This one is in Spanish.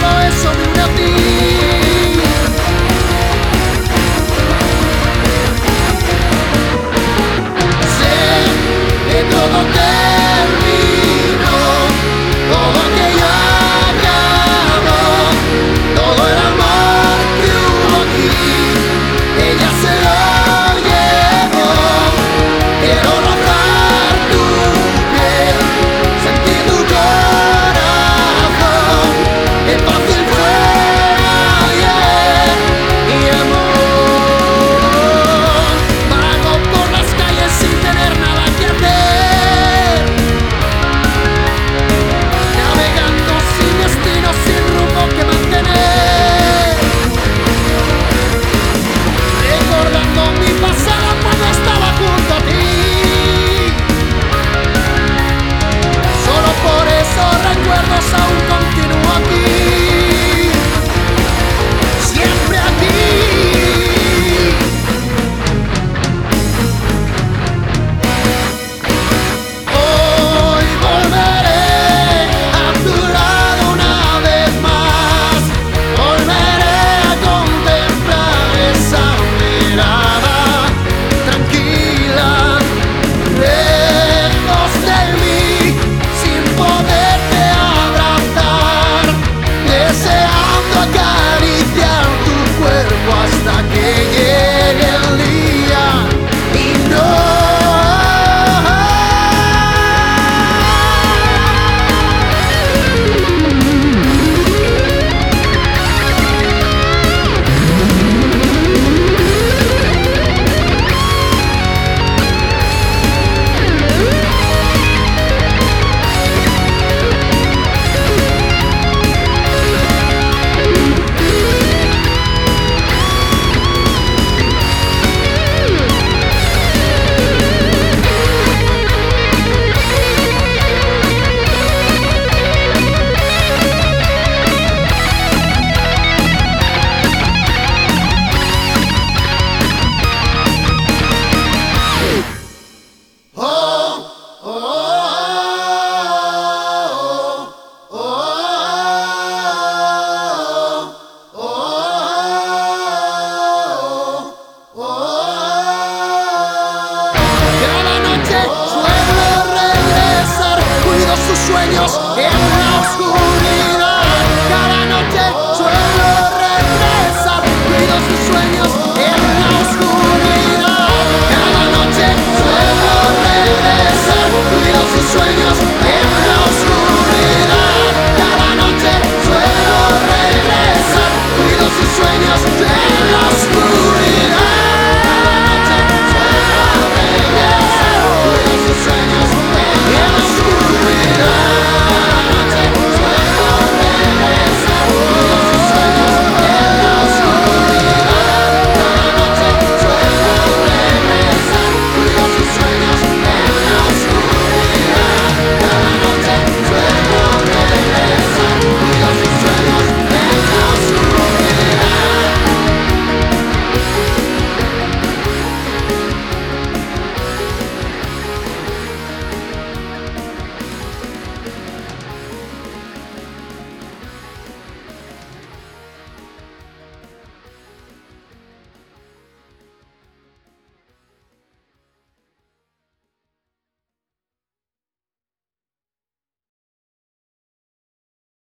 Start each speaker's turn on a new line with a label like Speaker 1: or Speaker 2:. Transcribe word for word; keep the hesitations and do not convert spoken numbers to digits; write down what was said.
Speaker 1: solo eso me une a ti. Sé que todo terminó, todo aquello acabó, todo el amor que hubo aquí, ella se lo llevó. Quiero rozar tu piel, sentir tu corazón, es fácil fuera ayer y amor. Vago por las calles sin tener nada que hacer, navegando sin destino, sin rumbo que mantener, recordando mi pasado cuando estaba junto a ti. Solo por esos recuerdos aún continúo aquí, siempre aquí. Hoy volveré a tu lado una vez más, volveré a contemplar esa mirada tranquila, lejos de mí, sin poderte abrazar, deseando acariciar tu cuerpo hasta que